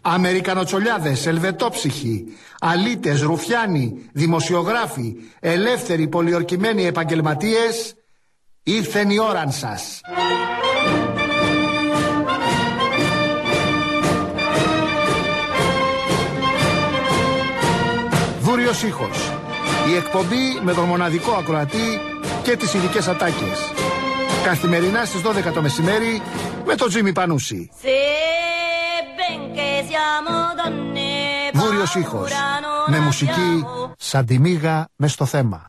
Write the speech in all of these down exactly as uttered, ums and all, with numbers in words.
Αμερικανοτσολιάδες, ελβετόψυχοι, αλήτες, ρουφιάνοι, δημοσιογράφοι, ελεύθεροι πολιορκημένοι επαγγελματίες, ήρθεν η ώραν σας. Βούριος ήχος. Η εκπομπή με τον μοναδικό ακροατή και τις ειδικές ατάκες. Καθημερινά στις δώδεκα το μεσημέρι με τον Τζίμι Πανούση. Βούριος ήχος. Με μουσική σαν τη μύγα μες στο θέμα.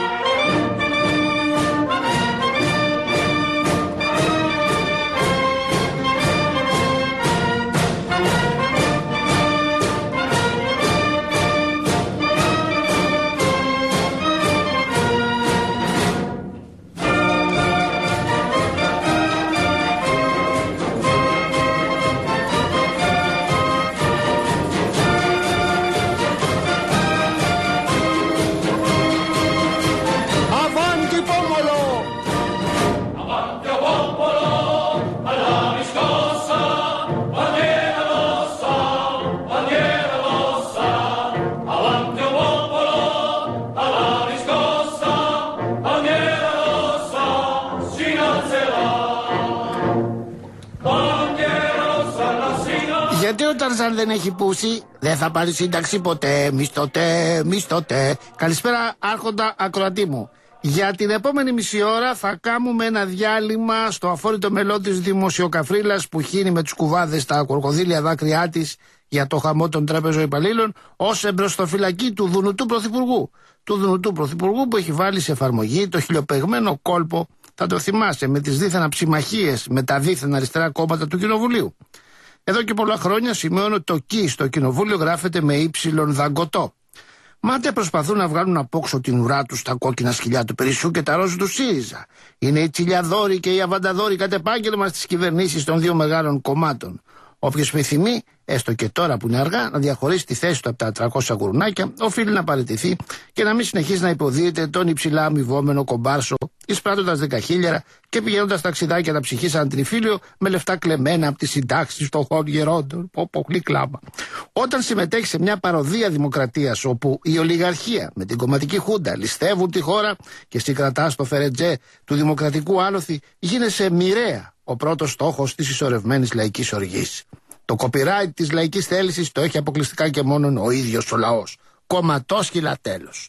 Γιατί ο Ταρζάν δεν έχει πούσει, δεν θα πάρει σύνταξη ποτέ, μισθωτέ, μισθωτέ. Καλησπέρα άρχοντα ακροατή μου. Για την επόμενη μισή ώρα θα κάνουμε ένα διάλειμμα στο αφόρητο μελό της δημοσιοκαφρίλας που χύνει με τους κουβάδες τα κορκοδίλια δάκρυά της για το χαμό των τράπεζων υπαλλήλων ως εμπροστοφυλακή του Δουνουτού Πρωθυπουργού. Του Δουνουτού Πρωθυπουργού που έχει βάλει σε εφαρμογή το χιλιοπαιγμένο κόλπο, θα το θυμάσαι, με τις δίθεν αψιμαχίες με τα δίθεν αριστερά κόμματα του Κοινοβουλίου. Εδώ και πολλά χρόνια σημειώνω το «κι» στο Κοινοβούλιο γράφεται με ύψιλον δαγκωτό. Μάτια προσπαθούν να βγάλουν απόξω την ουρά τους τα κόκκινα σκυλιά του Περισσού και τα ροζ του ΣΥΡΙΖΑ. Είναι οι τσιλιαδόροι και οι αβανταδόροι κατ' επάγγελμα στις κυβερνήσεις των δύο μεγάλων κομμάτων. Όποιος επιθυμεί, έστω και τώρα που είναι αργά, να διαχωρίσει τη θέση του από τα τριακόσια γουρνάκια, οφείλει να παραιτηθεί και να μην συνεχίσει να υποδίεται τον υψηλά αμοιβόμενο κομπάρσο, εισπράττοντας δεκαχίλιαρα και πηγαίνοντας ταξιδάκια να ψυχεί σαν τριφύλιο με λεφτά κλεμμένα από τις συντάξεις των χώρων γερόντων. Πω, πω, κλάμα. Όταν συμμετέχει σε μια παροδία δημοκρατίας όπου η ολιγαρχία με την κομματική χούντα ληστεύουν τη χώρα και συγκρατά στο φερετζέ του δημοκρατικού άλοθη, γίνεσαι μοιραία ο πρώτος στόχος της ισορρευμένης λαϊκής οργής. Το copyright της λαϊκής θέλησης το έχει αποκλειστικά και μόνον ο ίδιος ο λαός. Κομματόσκυλα τέλος.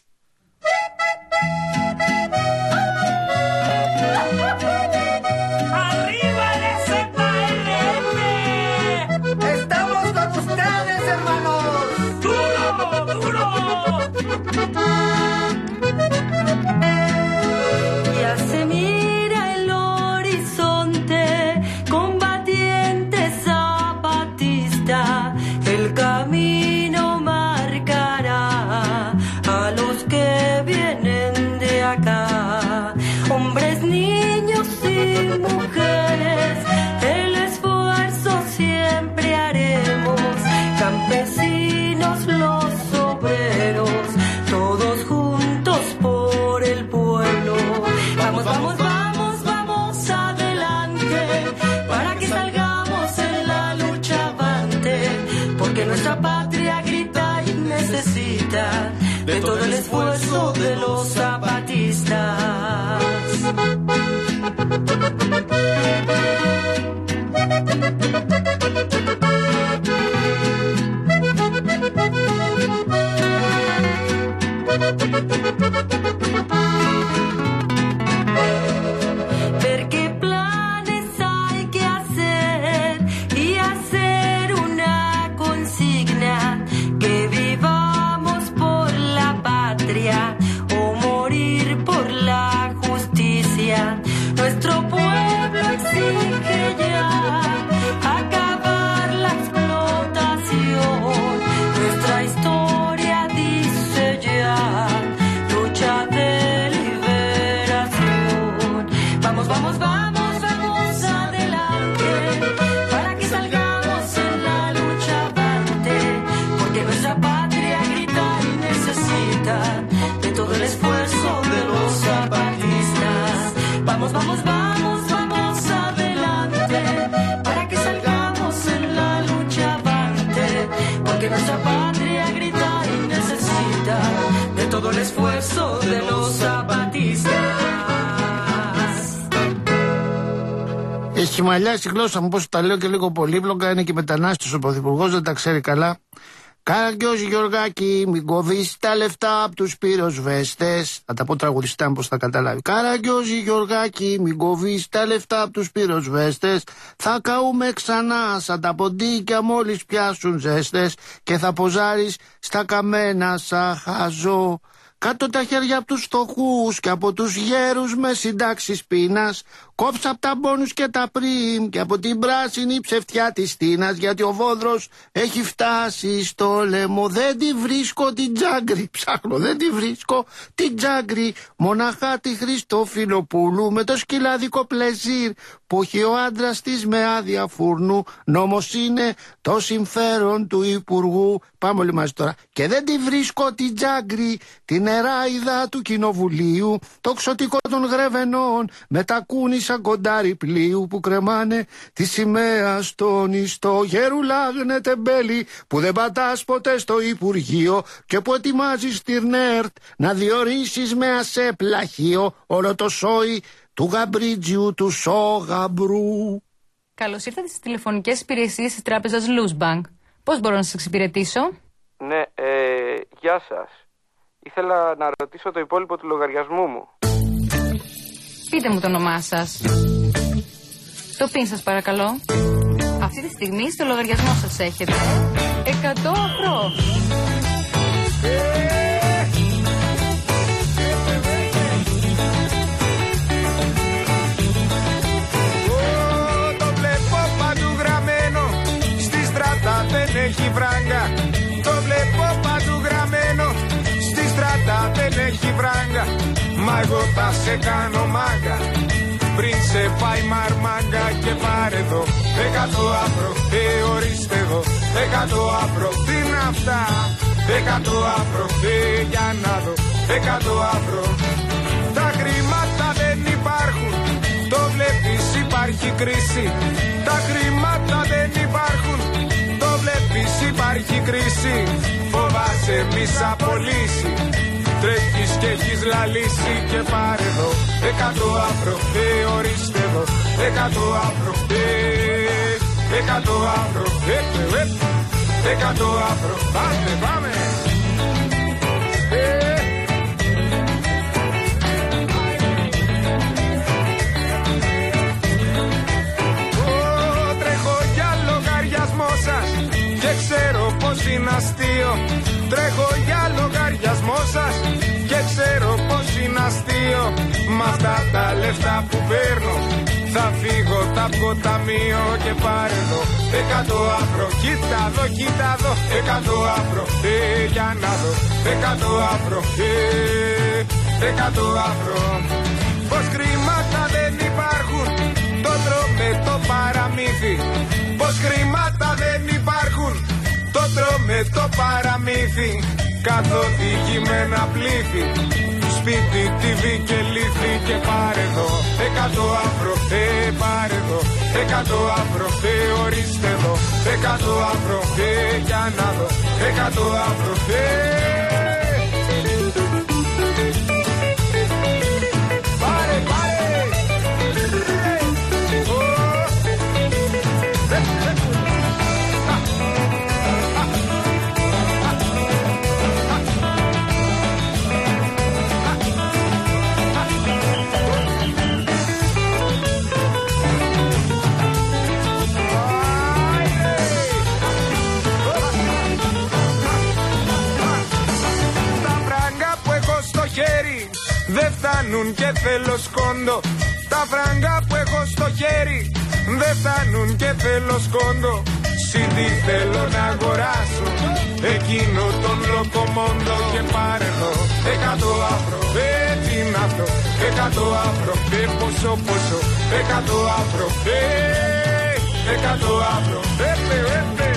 De todo el esfuerzo de los zapatistas. porque nuestra patria grita y necesita de todo el esfuerzo de los zapatistas. Έχει μαλλιάσει η γλώσσα μου, πώς τα λέω και λίγο πολύπλοκα, είναι και μετανάστης ο πρωθυπουργός, δεν τα ξέρει καλά. Κάγκιος Γεωργάκη, μην κοβείς τα λεφτά απ' τους πυροσβέστες. Θα τα πω τραγουδιστά, πώς θα καταλάβει. Κάγκιος Γεωργάκη, μην κοβείς τα λεφτά απ' τους πυροσβέστες. Θα καούμε ξανά σαν τα ποντίκια μόλις πιάσουν ζέστες. Και θα ποζάρεις στα καμένα σαν χαζό. Κάτω τα χέρια από τους φτωχούς και από τους γέρους με συντάξεις πείνας. Κόψα από τα μπόνους και τα πριμ και από την πράσινη ψευτιά της τίνας. Γιατί ο Βόδρος έχει φτάσει στο λαιμό. Δεν τη βρίσκω την Τζάγκρη, ψάχνω δεν τη βρίσκω την Τζάγκρη. Μοναχά τη Χριστοφιλοπούλου με το σκυλαδικό πλεζίρ που έχει ο άντρας της με άδεια φουρνού. Νόμος είναι το συμφέρον του Υπουργού. Πάμε όλοι μαζί τώρα. Και δεν τη βρίσκω την Τζάγκρη, την εράιδα του Κοινοβουλίου, το ξωτικό των Γρεβενών με τα κούνη σαν κοντάρι πλοίου που κρεμάνε τη σημαία στον ιστό. Γερουλάγνε τεμπέλη που δεν πατάς ποτέ στο Υπουργείο και που ετοιμάζεις την ΕΡΤ να διορίσεις με ασέ πλαχείο όλο το σόι του Γαμπρίτζιου του Σόγαμπρου. Καλώς ήρθατε στις τηλεφωνικές υπηρεσίες της τράπεζας Luzbank. Πώς μπορώ να σας εξυπηρετήσω? Ναι, ε, γεια σας. Ήθελα να ρωτήσω το υπόλοιπο του λογαριασμού μου. Πείτε μου το όνομά σας. Το πιν σας παρακαλώ. Αυτή τη στιγμή στο λογαριασμό σας έχετε εκατό ευρώ. Το βλέπω παντού γραμμένο, στη στράτα δεν έχει βράγκα. Το βλέπω παντού γραμμένο, στη στράτα δεν έχει βράγκα. Μα εγώ θα σε κάνω μάγκα πριν σε πάει μαρμάγκα. Και πάρε εδώ εκατό αφρό, ε, ορίστε εδώ εκατό αφρό. Τι είναι αυτά, εκατό αφρό, ε, για να δω εκατό αφρό. Τα χρήματα δεν υπάρχουν, το βλέπεις υπάρχει κρίση. Τα χρήματα δεν υπάρχουν, το βλέπεις υπάρχει κρίση. Φοβάσαι μη σ' απολύσει, τρέχεις και έχεις λαλήσει. Και πάρε εδώ εκατό αφρό, ε, ορίστε εδώ εκατό αφρό, ε, εκατό αφρό, ε, ε, ε, εκατό αφρό. Πάμε, πάμε. Ε. Και ξέρω πως είναι αστείο. Τρέχω για λογαριασμό σας και ξέρω πως είναι αστείο. Μ' αυτά τα λεφτά που παίρνω θα φύγω τα ποταμείο. Και πάρε εδώ εκατό αφρό, κοίτα εδώ, κοίτα εδώ εκατό αφρό, ε, για να δω εκατό αφρό, ε, εκατό αφρό. Πως χρήματα δεν υπάρχουν, το τρώμε το παραμύθι. Πως χρήματα δεν υπάρχουν, το τρώμε το παραμύθι. Καθοδηγημένα πλήθη, σπίτι, τι βι και λύθη. Και πάρε εδώ εκατό αφρό, ε, πάρε εδώ εκατό αφρό, ε, ορίστε εδώ εκατό αφρό, ε, για να δω εκατό αφρό, ε. Πάρε, πάρε. Δεν φτάνουν και θέλω σκόντο. Τα φράγκα που έχω στο χέρι δεν φτάνουν και θέλω σκόντο. Σιντι θέλω να αγοράσω εκείνο τον λοκομόντο. Και πάρε εδώ εκατό αφρό, ε, τι είναι αυτό εκατό αφρό, ε, πόσο πόσο εκατό αφρό, ε, εκατό αφρό, ε, ε, ε, ε.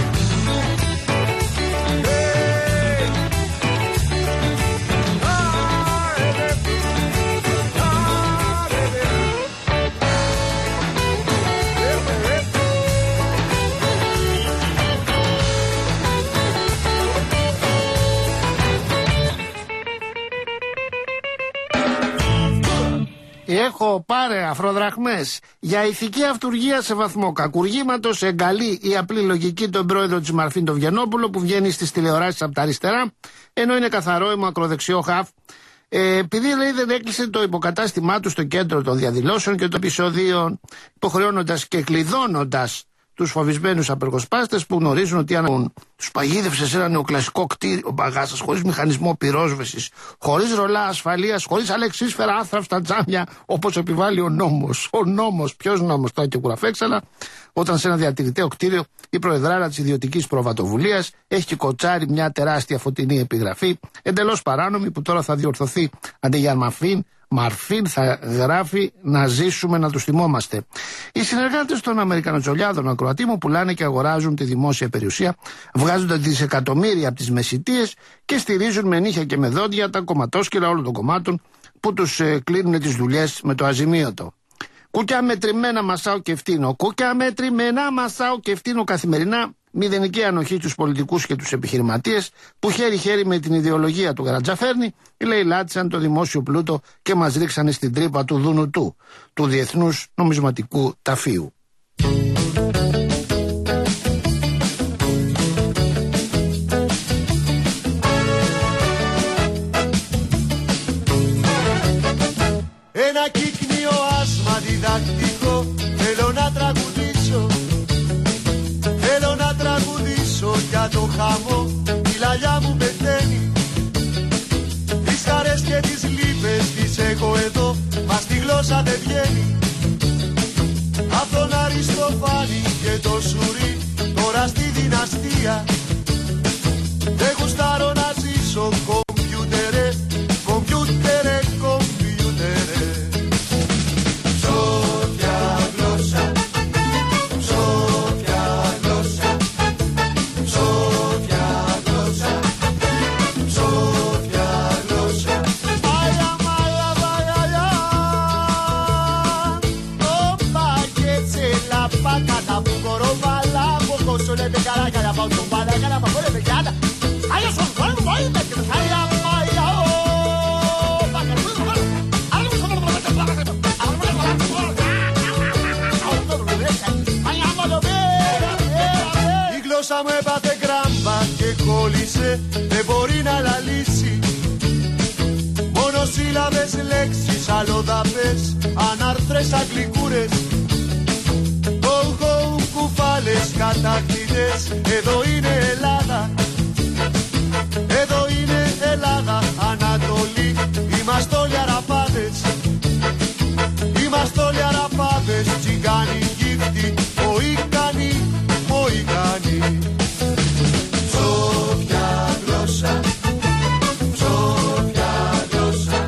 Έχω πάρε αφροδραχμές για ηθική αυτουργία σε βαθμό κακουργήματος, εγκαλεί η απλή λογική τον πρόεδρο της Μαρφίν τον Βιενόπουλο που βγαίνει στις τηλεοράσεις από τα αριστερά, ενώ είναι καθαρό η ακροδεξιό χαφ. Ε, επειδή λέει δεν έκλεισε το υποκατάστημά του στο κέντρο των διαδηλώσεων και των επεισοδίων, υποχρεώνοντας και κλειδώνοντας τους φοβισμένους απεργοσπάστες που γνωρίζουν ότι αν τους παγίδευσε σε ένα νεοκλασικό κτίριο μπαγάσας, χωρίς μηχανισμό πυρόσβεσης, χωρίς ρολά ασφαλείας, χωρίς αλεξίσφαιρα άθραυστα τζάμια, όπως επιβάλλει ο νόμος. Ο νόμος, ποιος νόμος, τώρα και κουραφέξαλα, όταν σε ένα διατηρητέο κτίριο η προεδράρα της ιδιωτικής προβατοβουλίας έχει κοτσάρει μια τεράστια φωτεινή επιγραφή, εντελώς παράνομη, που τώρα θα διορθωθεί αντί για Μαρφίν. Μαρφίν θα γράφει να ζήσουμε να τους θυμόμαστε. Οι συνεργάτες των Αμερικανοτσολιάδων ακροατή μου πουλάνε και αγοράζουν τη δημόσια περιουσία, βγάζονται δισεκατομμύρια από τις μεσητείες και στηρίζουν με νύχια και με δόντια τα κομματόσκυλα όλων των κομμάτων που τους ε, κλείνουν τις δουλειές με το αζημίωτο. Κούκια μετρημένα μασάω και φτύνω. Κούκια μετρημένα μασάω και φτύνω καθημερινά. Μηδενική ανοχή στους πολιτικούς και τους επιχειρηματίες που χέρι-χέρι με την ιδεολογία του Γαρατζαφέρνη λαιλάτισαν το δημόσιο πλούτο και μας ρίξανε στην τρύπα του Δούνου του, του Διεθνούς Νομισματικού Ταφείου. Ένα κύκνιο άσμα διδακτικό θέλω να τραγουδήσω. Θέλω να τραγουδήσω για το χαμό, η λαλιά μου πεθαίνει. Τις χαρές και τις λύπες τις έχω εδώ, μα στη γλώσσα δεν βγαίνει. Απ' τον Αριστοφάνη και το Σουρί, τώρα στη δυναστεία. Δεν γουστάρω να ζήσω κομπιούτερε, κομπιούτερε, κομπιούτερε. Σόφια γλώσσα, η γλώσσα μου έπαθε γκράμπα και κόλλησε, δεν μπορεί να λαλήσει. Μόνο σύλλαβες, λέξεις, αλλοδαπές, ανάρθρες, αγγλικούρες. Χω-χω, κουφάλες, κατακτητές, εδώ είναι Ελλάδα. Εδώ είναι Ελλάδα, Ανατολή, είμαστε όλοι αραπάδες. Είμαστε όλοι αραπάδες, τσιγκάνοι, γύφτοι, μοϊκάνοι, μοϊκάνοι. Σόφια γλώσσα, σόφια γλώσσα,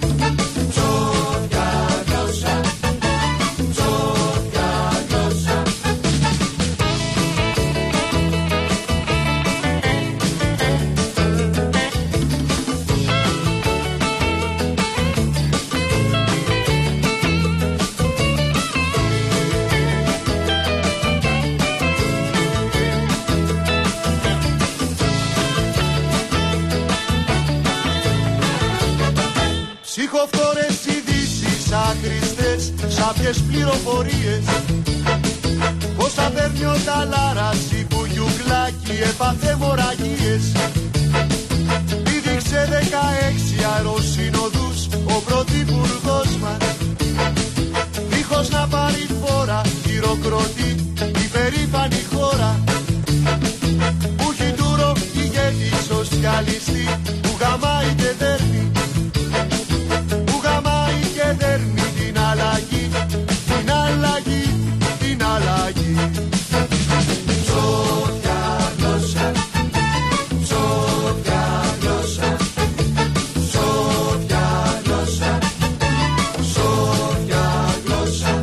σόφια γλώσσα, σόφια γλώσσα. Ψυχοφθόρες ειδήσεις άχρηστες, σάπιες πληροφορίες. Πώς θα παίρνει ο ταλάρας που γιουγκλάκι έπαθε μοραγίες. Πήδηξε δεκαέξι αεροσύνοδους ο πρωθυπουργός μας. Δίχως να πάρει φόρα χειροκροτεί η περήφανη χώρα. Που έχει τούρο ηγέτη σοσιαλιστή που γαμάει και δέρνει. Και δέρνει την αλλαγή, την αλλαγή, την αλλαγή. Σόφια γλώσσα, σόφια γλώσσα, σόφια γλώσσα, σόφια γλώσσα.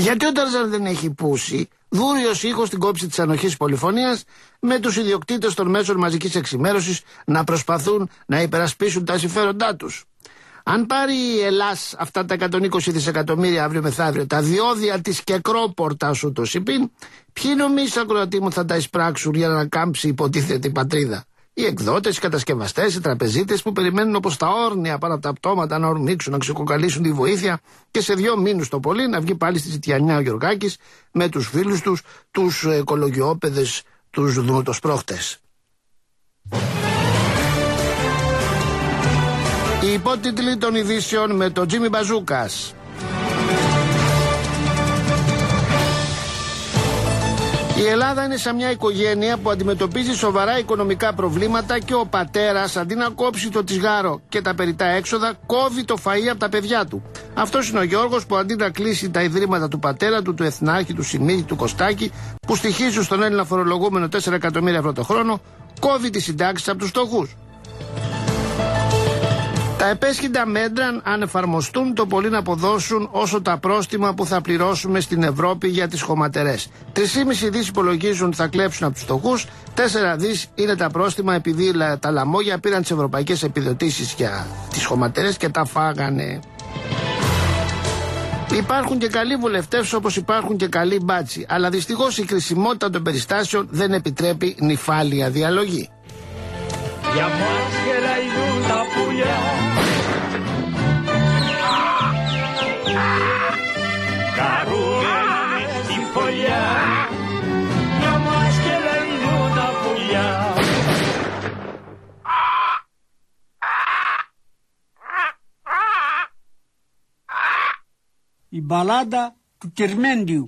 Γιατί ο Ταρζάν δεν έχει πούσει, δούριος ήχος στην κόψη της ανοχής πολυφωνίας, με τους ιδιοκτήτες των μέσων μαζικής εξημέρωσης να προσπαθούν να υπερασπίσουν τα συμφέροντά τους. Αν πάρει η Ελλάς αυτά τα εκατόν είκοσι δισεκατομμύρια αύριο μεθαύριο, τα διόδια της κεκρόπορτας ούτως υπήν, ποιοι νομίζεις, ακροατή μου, θα τα εισπράξουν για να κάμψει υποτίθεται η πατρίδα? Οι εκδότες, οι κατασκευαστές, οι τραπεζίτες που περιμένουν όπως τα όρνια πάνω από τα πτώματα να ορμήξουν, να ξεκοκαλίσουν τη βοήθεια και σε δύο μήνους το πολύ να βγει πάλι στη ζητιανιά ο Γιωργάκης με τους φίλους τους, τους οικολογιόπαιδες, τους δουνοτοσπρόχτες. Οι υπότιτλοι των ειδήσεων με τον Τζίμι Μπαζούκας. Η Ελλάδα είναι σαν μια οικογένεια που αντιμετωπίζει σοβαρά οικονομικά προβλήματα και ο πατέρας, αντί να κόψει το τσιγάρο και τα περιττά έξοδα, κόβει το φαΐ από τα παιδιά του. Αυτός είναι ο Γιώργος που αντί να κλείσει τα ιδρύματα του πατέρα του, του Εθνάρχη, του Σιμίδη, του Κωστάκη, που στοιχίζουν στον Έλληνα φορολογούμενο τέσσερα εκατομμύρια ευρώ το χρόνο, κόβει τις συντάξεις από τους φτωχούς. Τα επέσχυντα μέτρα, αν εφαρμοστούν, το πολύ να αποδώσουν όσο τα πρόστιμα που θα πληρώσουμε στην Ευρώπη για τις χωματερές. τρεις κόμμα πέντε δις υπολογίζουν θα κλέψουν από τους φτωχούς, τέσσερα δις είναι τα πρόστιμα επειδή τα λαμόγια πήραν τις ευρωπαϊκές επιδοτήσεις για τις χωματερές και τα φάγανε. Υπάρχουν και καλοί βουλευτές όπως υπάρχουν και καλοί μπάτσι, αλλά δυστυχώς η κρισιμότητα των περιστάσεων δεν επιτρέπει νυφάλια διαλογή. Για μας γελαϊδούν τα πουλιά, χαρούμενα μες στην φωλιά. Για μας γελαϊδούν τα πουλιά. Η μπαλάντα του Κυρμέντιου.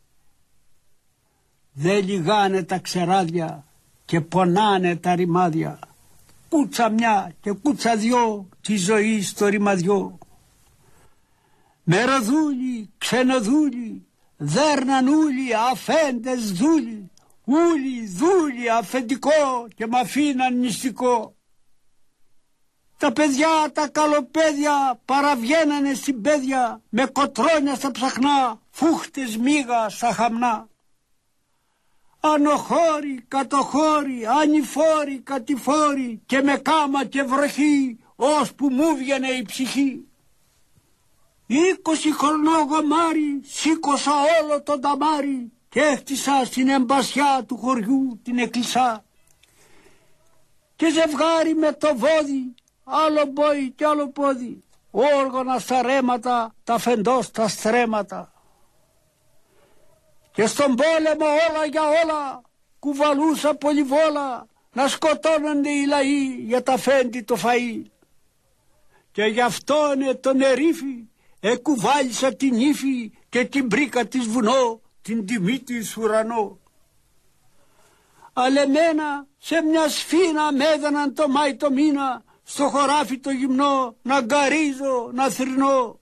Δεν λιγάνε τα ξεράδια και πονάνε τα ρημάδια. Κούτσα μια και κούτσα δυο τη ζωή στο ρημαδιό. Μεροδούλοι, ξενοδούλοι, δέρναν ούλοι, αφέντες δούλοι, ούλοι, δούλοι, αφεντικό και μ' αφήναν νηστικό. Τα παιδιά, τα καλοπαίδια παραβγαίνανε στην πέδια με κοτρόνια στα ψαχνά, φούχτες μίγα στα χαμνά. Ανοχώροι, κατοχώροι, ανηφόροι, κατηφόροι και με κάμα και βροχή, ώσπου μου βγαινε η ψυχή. Είκοσι χρονό γομάρι, σήκωσα όλο τον ταμάρι και έχτισα στην εμπασιά του χωριού την εκκλησά. Και ζευγάρι με το βόδι, άλλο μπόι κι άλλο πόδι, όργανα στα ρέματα, τα φεντός τα στρέμματα. Και στον πόλεμο όλα για όλα κουβαλούσα πολυβόλα να σκοτώνονται οι λαοί για τα φέντη το φαΐ. Και γι' αυτόν τον ερήφη εκουβάλισα την ύφη και την μπρίκα της βουνό, την τιμή της ουρανό. Αλλά εμένα σε μια σφήνα μ' έδαναν το Μάη το μήνα στο χωράφι το γυμνό να γκαρίζω, να θρηνώ.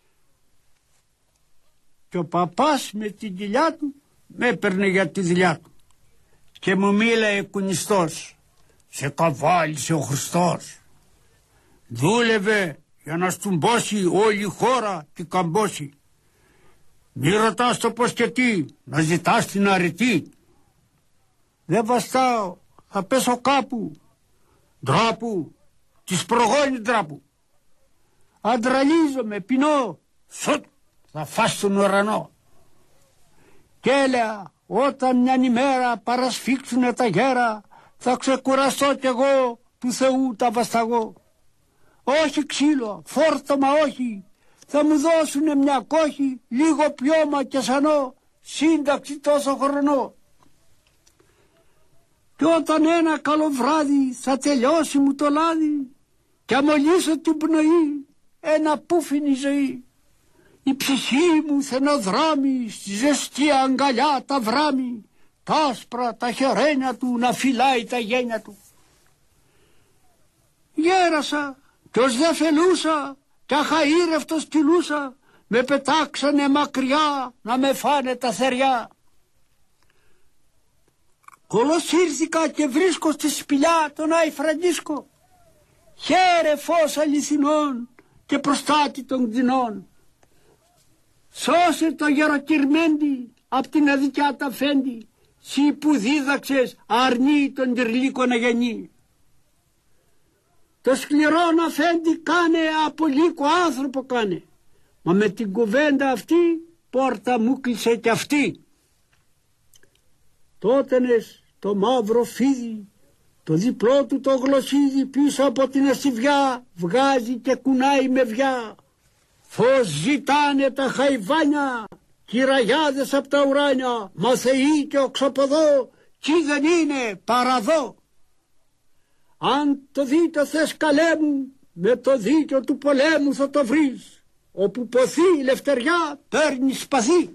Και ο παπάς με την κοιλιά του με έπαιρνε για τη δουλειά του και μου μίλαε κουνιστός. Σε καβάλισε ο Χριστός. Δούλευε για να στουμπώσει όλη η χώρα και καμπώσει. Μη ρωτάς το πως και τι, να ζητάς την αρετή. Δεν βαστάω, θα πέσω κάπου. Ντράπου, της προγόνη ντράπου. Αντραλίζομαι, πεινώ, σουτ, θα φας τον ουρανό. Κι έλεγα, όταν μιαν ημέρα παρασφίξουνε τα γέρα, θα ξεκουραστώ κι εγώ του Θεού τα βασταγώ. Όχι ξύλο, φόρτωμα όχι, θα μου δώσουνε μια κόχη, λίγο πιώμα και σανό, σύνταξη τόσο χρονό. Κι όταν ένα καλό βράδυ θα τελειώσει μου το λάδι και αμολύσω την πνοή, ένα πούφινη ζωή. Η ψυχή μου θενοδράμει, στη ζεστή αγκαλιά τα βράμει, τα άσπρα τα χερένια του να φυλάει τα γένια του. Γέρασα κι ως δε φελούσα κι αχαήρευτος τυλούσα, με πετάξανε μακριά να με φάνε τα θεριά. Κολοσύρθηκα και βρίσκω στη σπηλιά τον Άι Φραντίσκο, χαίρε φως αληθινών και προστάτη των κτηνών. Σώσε το γεροκυρμέντι απ' την αδικιά τα φέντη, σι που δίδαξες αρνεί τον τυρλίκο να γεννεί. Το σκληρό να φέντη κάνε, από λύκο άνθρωπο κάνε, μα με την κουβέντα αυτή πόρτα μου κλείσε κι αυτή. Τότενες το μαύρο φίδι, το διπλό του το γλωσσίδι πίσω από την ασιβιά βγάζει και κουνάει με βιά. Φως ζητάνε τα χαϊβάνια, κυραγιάδες απ' τα ουράνια, μα θεοί και οξοποδό, κι δεν είναι παραδό. Αν το δίκιο θες καλέ μου, με το δίκιο του πολέμου θα το βρεις, όπου ποθεί η λευτεριά παίρνει σπαθί.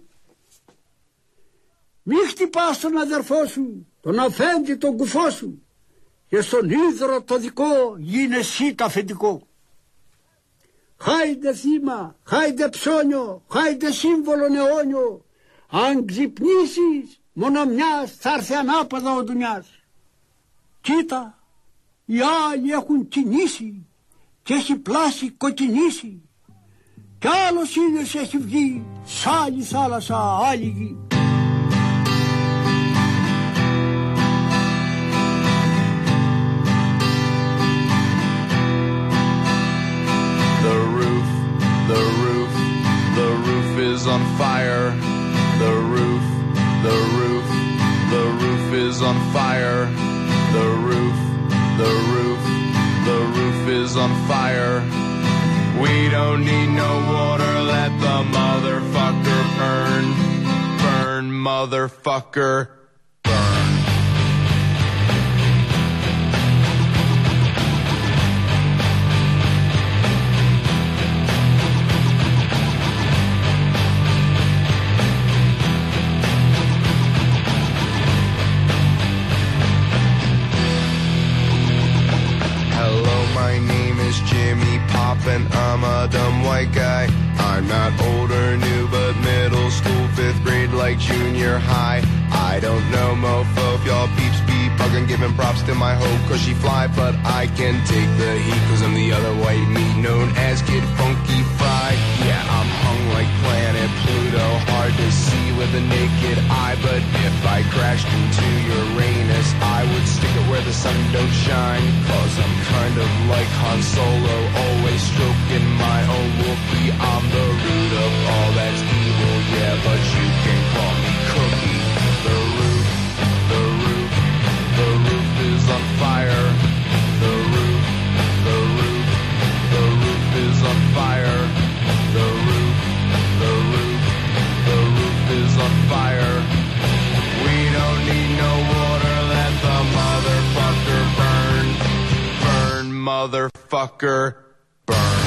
Μη χτυπάς τον αδερφό σου, τον αφέντη τον κουφό σου, και στον ίδρο το δικό γίνε εσύ το αφεντικό. Χάιντε θύμα, χάιντε ψώνιο, χάιντε σύμβολο αιώνιο, αν ξυπνήσεις μόνο μιας θα έρθει ανάποδα ο ντουνιάς. Κοίτα, οι άλλοι έχουν κινήσει και έχει πλάσει κοκκινήσει, κι άλλος ήλιος έχει βγει σ' άλλη θάλασσα άλλη γη. The roof, the roof, the roof is on fire. The roof, the roof, the roof is on fire. The roof, the roof, the roof is on fire. We don't need no water, let the motherfucker burn. Burn, motherfucker. And I'm a dumb white guy. I'm not old or new, but middle school, fifth grade, like junior high. I don't know, mofo, if y'all peeps be bugging, giving props to my hoe, cause she fly, but I can take the heat, cause I'm the other white meat known as Kid Funky Fried. Yeah, I'm hung like planet Pluto, hard to see with a naked eye, but if I crashed into Uranus, I would stick it where the sun don't shine, cause I'm kind of like Han Solo, always stroking my own whoopee. I'm the root of all that's evil, yeah, but you can call me Cookie. The roof, the roof, the roof is on fire. The roof, the roof, the roof is on fire. The roof, the roof, the roof is on fire. We don't need no water, let the motherfucker burn. Burn, motherfucker, burn.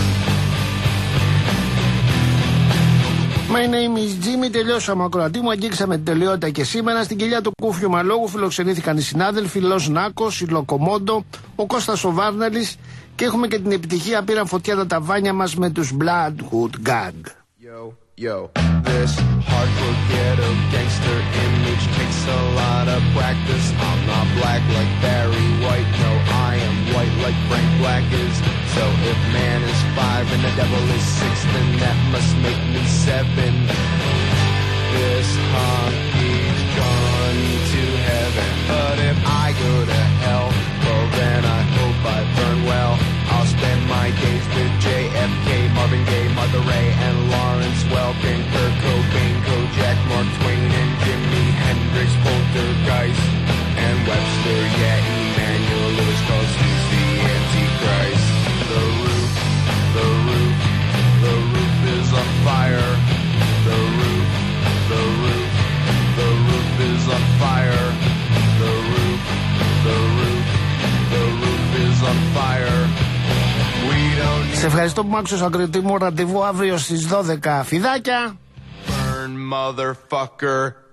My name is Jimmy, τελειώσαμε ακροατή μου, αγγίξαμε την τελειότητα και σήμερα. Στην κοιλιά του Κούφιου Μαλόγου φιλοξενήθηκαν οι συνάδελφοι Λος Νάκος, η Λοκομόντο, ο Κώστας ο Βάρναλης και έχουμε και την επιτυχία, πήραν φωτιά τα ταβάνια μας με τους Bloodhood Gang. Yo, yo, this hardcore ghetto gangster image takes a lot of practice. I'm not black like Barry White, no, I am white like Frank Black is. So if man is five and the devil is six, then that must make me seven. This honkey's gone to heaven, but if I go to hell, well then I hope I burn well. I'll spend my days with J F K, Marvin Gaye, Martha Ray, and Lawrence Welkin, Kurt Cobain, Kojak, Mark Twain, and Jimi Hendrix, Poltergeist, and Webster, yeah, Emmanuel Lewis, cause he's the Antichrist. The roof, the roof, the roof is on fire. The roof, the roof, the roof is on fire. The roof, the roof, the roof is on fire. Σε ευχαριστώ που μ' άκουσες, ακροατή μου. Ραντεβού αύριο στις δώδεκα. Φιδάκια. Burn, motherfucker.